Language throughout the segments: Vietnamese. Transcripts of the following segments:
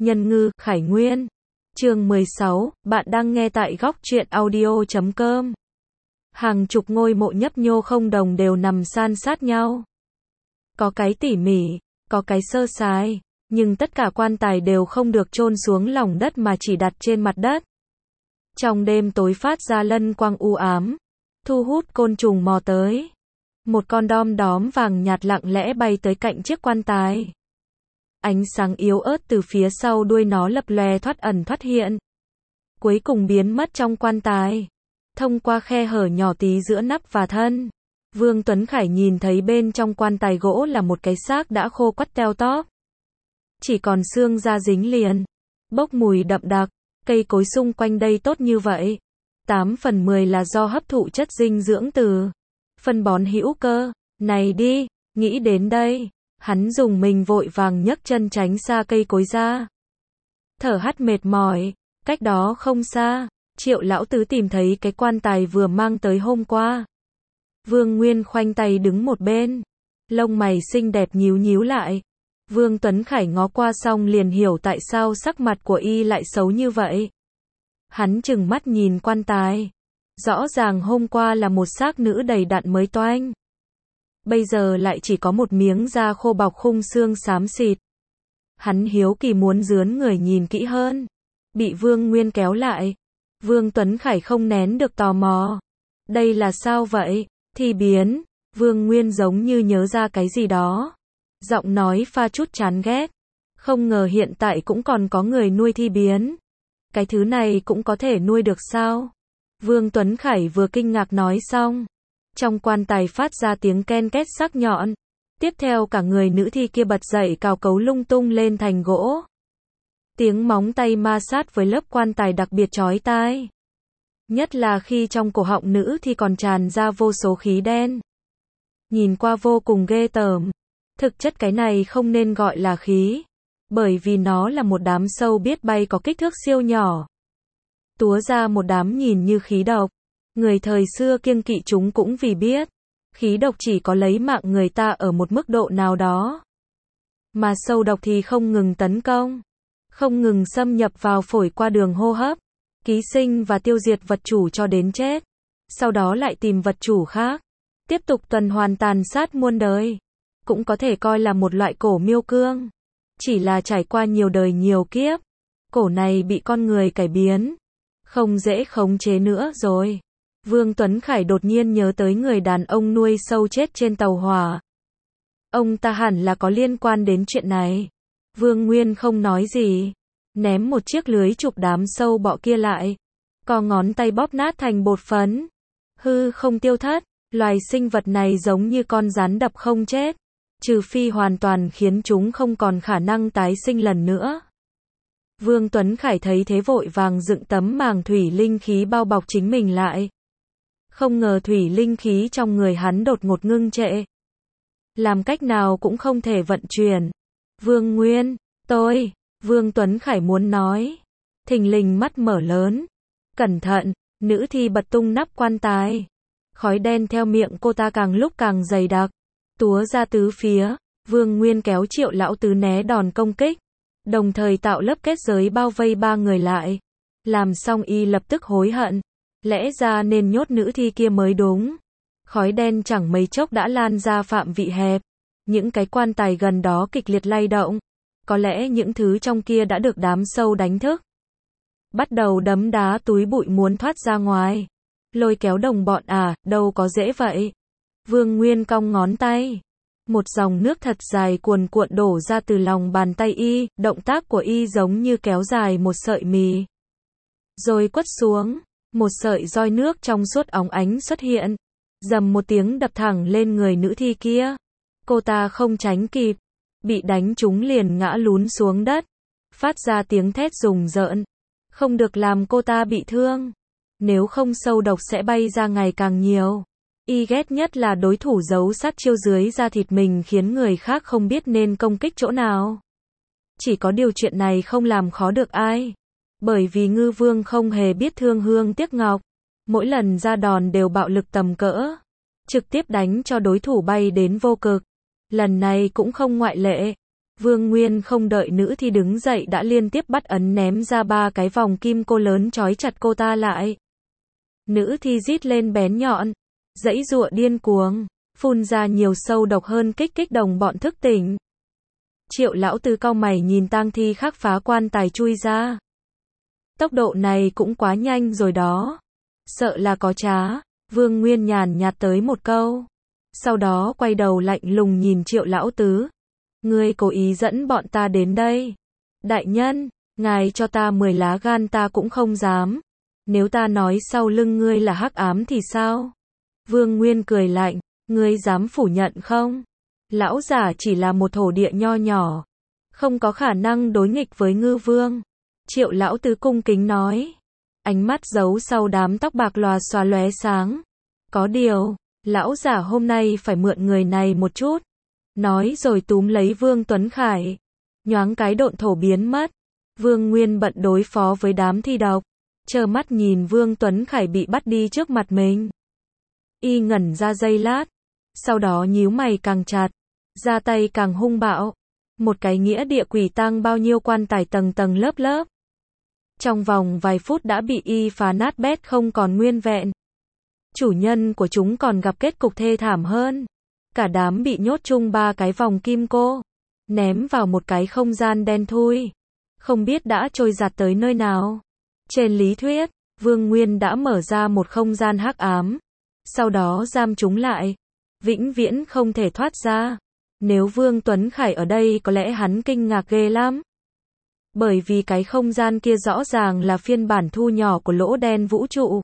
Nhân ngư, Khải Nguyên. Chương 16, bạn đang nghe tại góc truyện audio.com. Hàng chục ngôi mộ nhấp nhô không đồng đều nằm san sát nhau. Có cái tỉ mỉ, có cái sơ sài, nhưng tất cả quan tài đều không được chôn xuống lòng đất mà chỉ đặt trên mặt đất. Trong đêm tối phát ra lân quang u ám, thu hút côn trùng mò tới. Một con đom đóm vàng nhạt lặng lẽ bay tới cạnh chiếc quan tài. Ánh sáng yếu ớt từ phía sau đuôi nó lập lòe thoát ẩn thoát hiện. Cuối cùng biến mất trong quan tài. Thông qua khe hở nhỏ tí giữa nắp và thân, Vương Tuấn Khải nhìn thấy bên trong quan tài gỗ là một cái xác đã khô quắt teo tóp. Chỉ còn xương da dính liền, bốc mùi đậm đặc, cây cối xung quanh đây tốt như vậy. 8/10 là do hấp thụ chất dinh dưỡng từ phân bón hữu cơ. Này đi, nghĩ đến đây, hắn dùng mình vội vàng nhấc chân tránh xa cây cối ra. Thở hắt mệt mỏi, cách đó không xa, Triệu lão tứ tìm thấy cái quan tài vừa mang tới hôm qua. Vương Nguyên khoanh tay đứng một bên, lông mày xinh đẹp nhíu nhíu lại. Vương Tuấn Khải ngó qua xong liền hiểu tại sao sắc mặt của y lại xấu như vậy. Hắn trừng mắt nhìn quan tài. Rõ ràng hôm qua là một xác nữ đầy đặn mới toanh. Bây giờ lại chỉ có một miếng da khô bọc khung xương xám xịt. Hắn hiếu kỳ muốn rướn người nhìn kỹ hơn. Bị Vương Nguyên kéo lại. Vương Tuấn Khải không nén được tò mò. Đây là sao vậy? Thi biến. Vương Nguyên giống như nhớ ra cái gì đó. Giọng nói pha chút chán ghét. Không ngờ hiện tại cũng còn có người nuôi thi biến. Cái thứ này cũng có thể nuôi được sao? Vương Tuấn Khải vừa kinh ngạc nói xong. Trong quan tài phát ra tiếng ken két sắc nhọn. Tiếp theo cả người nữ thi kia bật dậy cào cấu lung tung lên thành gỗ. Tiếng móng tay ma sát với lớp quan tài đặc biệt chói tai. Nhất là khi trong cổ họng nữ thì còn tràn ra vô số khí đen. Nhìn qua vô cùng ghê tởm. Thực chất cái này không nên gọi là khí. Bởi vì nó là một đám sâu biết bay có kích thước siêu nhỏ. Túa ra một đám nhìn như khí độc. Người thời xưa kiêng kỵ chúng cũng vì biết. Khí độc chỉ có lấy mạng người ta ở một mức độ nào đó. Mà sâu độc thì không ngừng tấn công. Không ngừng xâm nhập vào phổi qua đường hô hấp. Ký sinh và tiêu diệt vật chủ cho đến chết. Sau đó lại tìm vật chủ khác. Tiếp tục tuần hoàn tàn sát muôn đời. Cũng có thể coi là một loại cổ miêu cương. Chỉ là trải qua nhiều đời nhiều kiếp. Cổ này bị con người cải biến. Không dễ khống chế nữa rồi. Vương Tuấn Khải đột nhiên nhớ tới người đàn ông nuôi sâu chết trên tàu hỏa. Ông ta hẳn là có liên quan đến chuyện này. Vương Nguyên không nói gì. Ném một chiếc lưới chụp đám sâu bọ kia lại. Co ngón tay bóp nát thành bột phấn. Hư không tiêu thất. Loài sinh vật này giống như con rắn đập không chết. Trừ phi hoàn toàn khiến chúng không còn khả năng tái sinh lần nữa. Vương Tuấn Khải thấy thế vội vàng dựng tấm màng thủy linh khí bao bọc chính mình lại. Không ngờ thủy linh khí trong người hắn đột ngột ngưng trệ. Làm cách nào cũng không thể vận chuyển. Vương Nguyên, Vương Tuấn Khải muốn nói. Thình lình mắt mở lớn. Cẩn thận, nữ thi bật tung nắp quan tài. Khói đen theo miệng cô ta càng lúc càng dày đặc. Túa ra tứ phía. Vương Nguyên kéo Triệu lão tứ né đòn công kích. Đồng thời tạo lớp kết giới bao vây ba người lại. Làm xong y lập tức hối hận. Lẽ ra nên nhốt nữ thi kia mới đúng. Khói đen chẳng mấy chốc đã lan ra phạm vị hẹp. Những cái quan tài gần đó kịch liệt lay động. Có lẽ những thứ trong kia đã được đám sâu đánh thức. Bắt đầu đấm đá túi bụi muốn thoát ra ngoài. Lôi kéo đồng bọn đâu có dễ vậy. Vương Nguyên cong ngón tay. Một dòng nước thật dài cuồn cuộn đổ ra từ lòng bàn tay y. Động tác của y giống như kéo dài một sợi mì. Rồi quất xuống. Một sợi roi nước trong suốt óng ánh xuất hiện. Dầm một tiếng đập thẳng lên người nữ thi kia. Cô ta không tránh kịp. Bị đánh trúng liền ngã lún xuống đất. Phát ra tiếng thét rùng rợn. Không được làm cô ta bị thương. Nếu không sâu độc sẽ bay ra ngày càng nhiều. Y ghét nhất là đối thủ giấu sát chiêu dưới da thịt mình khiến người khác không biết nên công kích chỗ nào. Chỉ có điều chuyện này không làm khó được ai. Bởi vì Ngư Vương không hề biết thương hương tiếc ngọc. Mỗi lần ra đòn đều bạo lực tầm cỡ. Trực tiếp đánh cho đối thủ bay đến vô cực. Lần này cũng không ngoại lệ. Vương Nguyên không đợi nữ thi đứng dậy đã liên tiếp bắt ấn ném ra 3 cái vòng kim cô lớn trói chặt cô ta lại. Nữ thi rít lên bén nhọn, giãy giụa điên cuồng, phun ra nhiều sâu độc hơn kích kích đồng bọn thức tỉnh. Triệu lão tứ cau mày nhìn tang thi khác phá quan tài chui ra. Tốc độ này cũng quá nhanh rồi đó. Sợ là có trá. Vương Nguyên nhàn nhạt tới một câu. Sau đó quay đầu lạnh lùng nhìn Triệu lão tứ. Ngươi cố ý dẫn bọn ta đến đây. Đại nhân, ngài cho ta 10 lá gan ta cũng không dám. Nếu ta nói sau lưng ngươi là hắc ám thì sao? Vương Nguyên cười lạnh, ngươi dám phủ nhận không? Lão giả chỉ là một thổ địa nho nhỏ, không có khả năng đối nghịch với ngư vương. Triệu lão tứ cung kính nói, ánh mắt giấu sau đám tóc bạc lòa xòa lóe sáng. Có điều, lão giả hôm nay phải mượn người này một chút. Nói rồi túm lấy Vương Tuấn Khải, nhoáng cái độn thổ biến mất. Vương Nguyên bận đối phó với đám thi độc, trơ mắt nhìn Vương Tuấn Khải bị bắt đi trước mặt mình. Y ngẩn ra giây lát, sau đó nhíu mày càng chặt, ra tay càng hung bạo. Một cái nghĩa địa quỷ tang bao nhiêu quan tài tầng tầng lớp lớp. Trong vòng vài phút đã bị y phá nát bét không còn nguyên vẹn. Chủ nhân của chúng còn gặp kết cục thê thảm hơn. Cả đám bị nhốt chung 3 cái vòng kim cô, ném vào một cái không gian đen thui. Không biết đã trôi giạt tới nơi nào. Trên lý thuyết, Vương Nguyên đã mở ra một không gian hắc ám. Sau đó giam chúng lại. Vĩnh viễn không thể thoát ra. Nếu Vương Tuấn Khải ở đây có lẽ hắn kinh ngạc ghê lắm. Bởi vì cái không gian kia rõ ràng là phiên bản thu nhỏ của lỗ đen vũ trụ.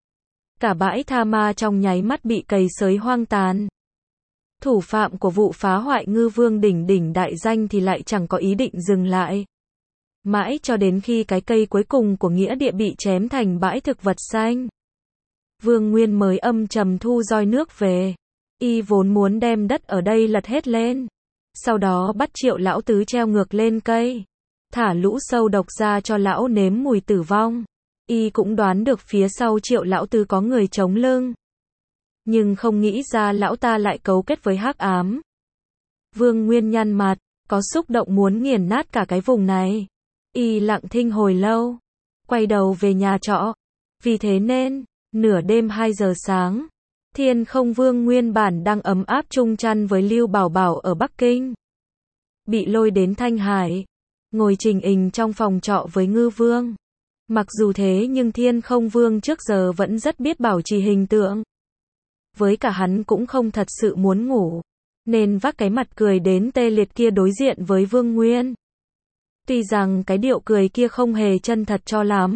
Cả bãi tha ma trong nháy mắt bị cày xới hoang tàn. Thủ phạm của vụ phá hoại ngư vương đỉnh đỉnh đại danh thì lại chẳng có ý định dừng lại. Mãi cho đến khi cái cây cuối cùng của nghĩa địa bị chém thành bãi thực vật xanh. Vương Nguyên mới âm trầm thu roi nước về. Y vốn muốn đem đất ở đây lật hết lên. Sau đó bắt Triệu lão tứ treo ngược lên cây. Thả lũ sâu độc ra cho lão nếm mùi tử vong. Y cũng đoán được phía sau Triệu lão tứ có người chống lưng. Nhưng không nghĩ ra lão ta lại cấu kết với hắc ám. Vương Nguyên nhăn mặt, có xúc động muốn nghiền nát cả cái vùng này. Y lặng thinh hồi lâu, quay đầu về nhà trọ. Vì thế nên, nửa đêm 2 giờ sáng, Thiên Không Vương nguyên bản đang ấm áp chung chăn với Lưu Bảo Bảo ở Bắc Kinh. Bị lôi đến Thanh Hải, ngồi trình hình trong phòng trọ với Ngư Vương. Mặc dù thế nhưng Thiên Không Vương trước giờ vẫn rất biết bảo trì hình tượng. Với cả hắn cũng không thật sự muốn ngủ, nên vác cái mặt cười đến tê liệt kia đối diện với Vương Nguyên. Tuy rằng cái điệu cười kia không hề chân thật cho lắm.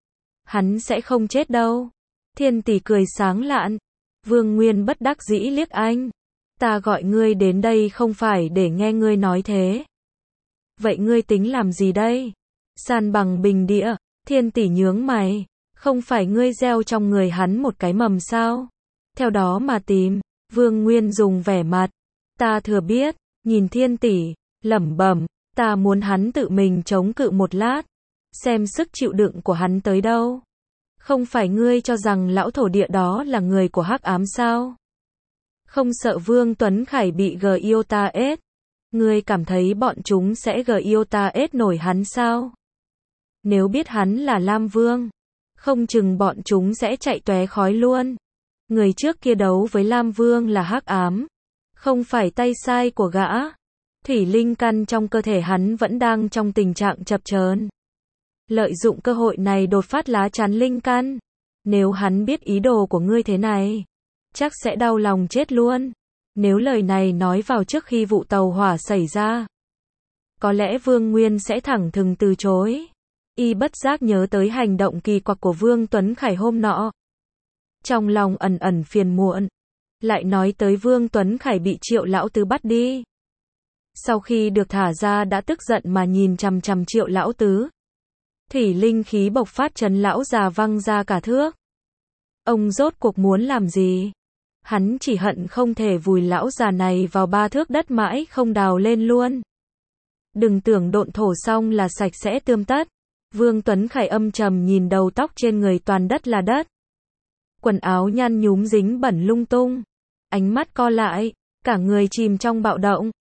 Hắn sẽ không chết đâu. Thiên tỷ cười sáng lạn. Vương Nguyên bất đắc dĩ liếc anh. Ta gọi ngươi đến đây không phải để nghe ngươi nói thế. Vậy ngươi tính làm gì đây? San bằng bình địa. Thiên tỷ nhướng mày. Không phải ngươi gieo trong người hắn một cái mầm sao? Theo đó mà tìm. Vương Nguyên dùng vẻ mặt. Ta thừa biết. Nhìn Thiên tỷ, lẩm bẩm. Ta muốn hắn tự mình chống cự một lát. Xem sức chịu đựng của hắn tới đâu. Không phải ngươi cho rằng lão thổ địa đó là người của hắc ám sao? Không sợ Vương Tuấn Khải bị Giota ết. Ngươi cảm thấy bọn chúng sẽ Giota ết nổi hắn sao? Nếu biết hắn là Lam Vương, không chừng bọn chúng sẽ chạy tóe khói luôn. Người trước kia đấu với Lam Vương là hắc ám, không phải tay sai của gã. Thủy linh căn trong cơ thể hắn vẫn đang trong tình trạng chập chờn. Lợi dụng cơ hội này đột phát lá chắn linh căn. Nếu hắn biết ý đồ của ngươi thế này, chắc sẽ đau lòng chết luôn. Nếu lời này nói vào trước khi vụ tàu hỏa xảy ra, có lẽ Vương Nguyên sẽ thẳng thừng từ chối. Y bất giác nhớ tới hành động kỳ quặc của Vương Tuấn Khải hôm nọ. Trong lòng ẩn ẩn phiền muộn. Lại nói tới Vương Tuấn Khải bị Triệu lão tứ bắt đi. Sau khi được thả ra đã tức giận mà nhìn chằm chằm Triệu lão tứ. Thủy linh khí bộc phát chấn lão già văng ra cả thước. Ông rốt cuộc muốn làm gì? Hắn chỉ hận không thể vùi lão già này vào 3 thước đất mãi không đào lên luôn. Đừng tưởng độn thổ xong là sạch sẽ tươm tất. Vương Tuấn Khải âm trầm nhìn đầu tóc trên người toàn đất là đất. Quần áo nhăn nhúm dính bẩn lung tung. Ánh mắt co lại, cả người chìm trong bạo động.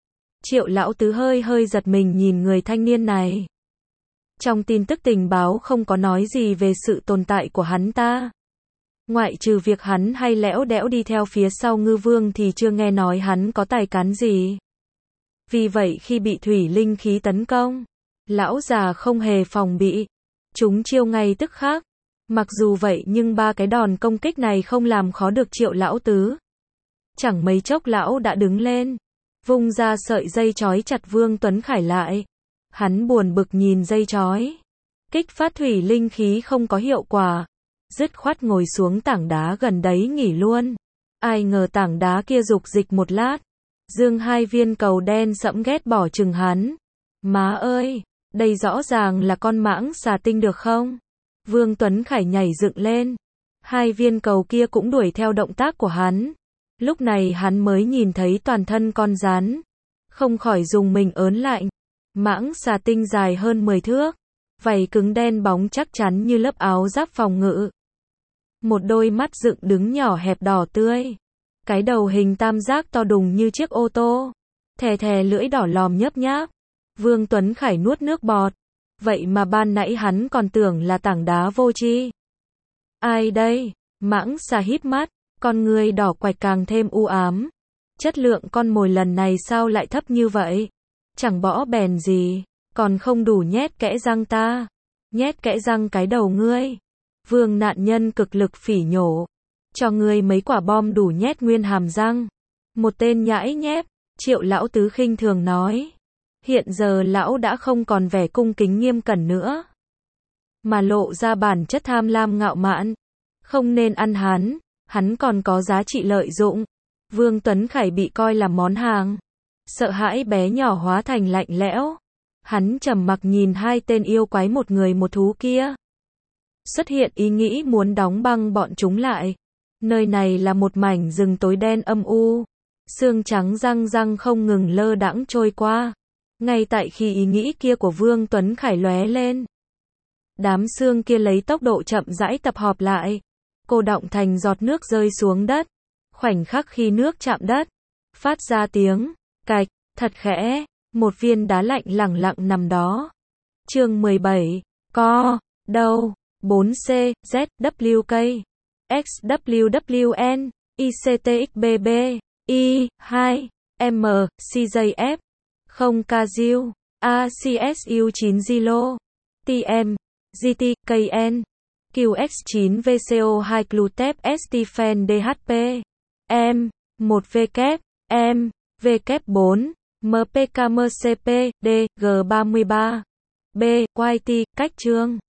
Triệu lão tứ hơi hơi giật mình nhìn người thanh niên này. Trong tin tức tình báo không có nói gì về sự tồn tại của hắn ta. Ngoại trừ việc hắn hay lẽo đẽo đi theo phía sau Ngư Vương thì chưa nghe nói hắn có tài cán gì. Vì vậy khi bị thủy linh khí tấn công, lão già không hề phòng bị, chúng chiêu ngay tức khắc. Mặc dù vậy nhưng ba cái đòn công kích này không làm khó được Triệu lão tứ. Chẳng mấy chốc lão đã đứng lên, vung ra sợi dây trói chặt Vương Tuấn Khải lại. Hắn buồn bực nhìn dây trói, kích phát thủy linh khí không có hiệu quả, dứt khoát ngồi xuống tảng đá gần đấy nghỉ luôn. Ai ngờ tảng đá kia dục dịch một lát, dương hai viên cầu đen sẫm ghét bỏ chừng hắn. Má ơi, đây rõ ràng là con mãng xà tinh được không? Vương Tuấn Khải nhảy dựng lên, hai viên cầu kia cũng đuổi theo động tác của hắn. Lúc này hắn mới nhìn thấy toàn thân con rắn, không khỏi dùng mình ớn lạnh. Mãng xà tinh dài hơn 10 thước, vảy cứng đen bóng chắc chắn như lớp áo giáp phòng ngự. Một đôi mắt dựng đứng nhỏ hẹp đỏ tươi, cái đầu hình tam giác to đùng như chiếc ô tô, thè thè lưỡi đỏ lòm nhấp nháp. Vương Tuấn Khải nuốt nước bọt, vậy mà ban nãy hắn còn tưởng là tảng đá vô tri. Ai đây? Mãng xà híp mắt, con người đỏ quạch càng thêm u ám. Chất lượng con mồi lần này sao lại thấp như vậy? Chẳng bỏ bèn gì, còn không đủ nhét kẽ răng ta. Nhét kẽ răng cái đầu ngươi. Vương nạn nhân cực lực phỉ nhổ. Cho ngươi mấy quả bom đủ nhét nguyên hàm răng. Một tên nhãi nhép, Triệu lão tứ khinh thường nói. Hiện giờ lão đã không còn vẻ cung kính nghiêm cẩn nữa, mà lộ ra bản chất tham lam ngạo mạn. Không nên ăn hắn còn có giá trị lợi dụng. Vương Tuấn Khải bị coi là món hàng. Sợ hãi bé nhỏ hóa thành lạnh lẽo. Hắn trầm mặc nhìn hai tên yêu quái một người một thú kia. Xuất hiện ý nghĩ muốn đóng băng bọn chúng lại. Nơi này là một mảnh rừng tối đen âm u. Sương trắng răng răng không ngừng lơ đãng trôi qua. Ngay tại khi ý nghĩ kia của Vương Tuấn Khải lóe lên, đám sương kia lấy tốc độ chậm rãi tập hợp lại, cô đọng thành giọt nước rơi xuống đất. Khoảnh khắc khi nước chạm đất, phát ra tiếng cạch thật khẽ, một viên đá lạnh lẳng lặng nằm đó. Chương 17. Co. Đâu. 4C. Z. WK. XWWN. ICTXBB. I. 2. M. CJF. 0 Kazil. ACSU 9 Zilo. TM. GT. KN. QX9 VCO2 Glutep Stifen DHP. M. 1 W. M. W4. MPKMCP. D. G33. B. YT. Cách chương.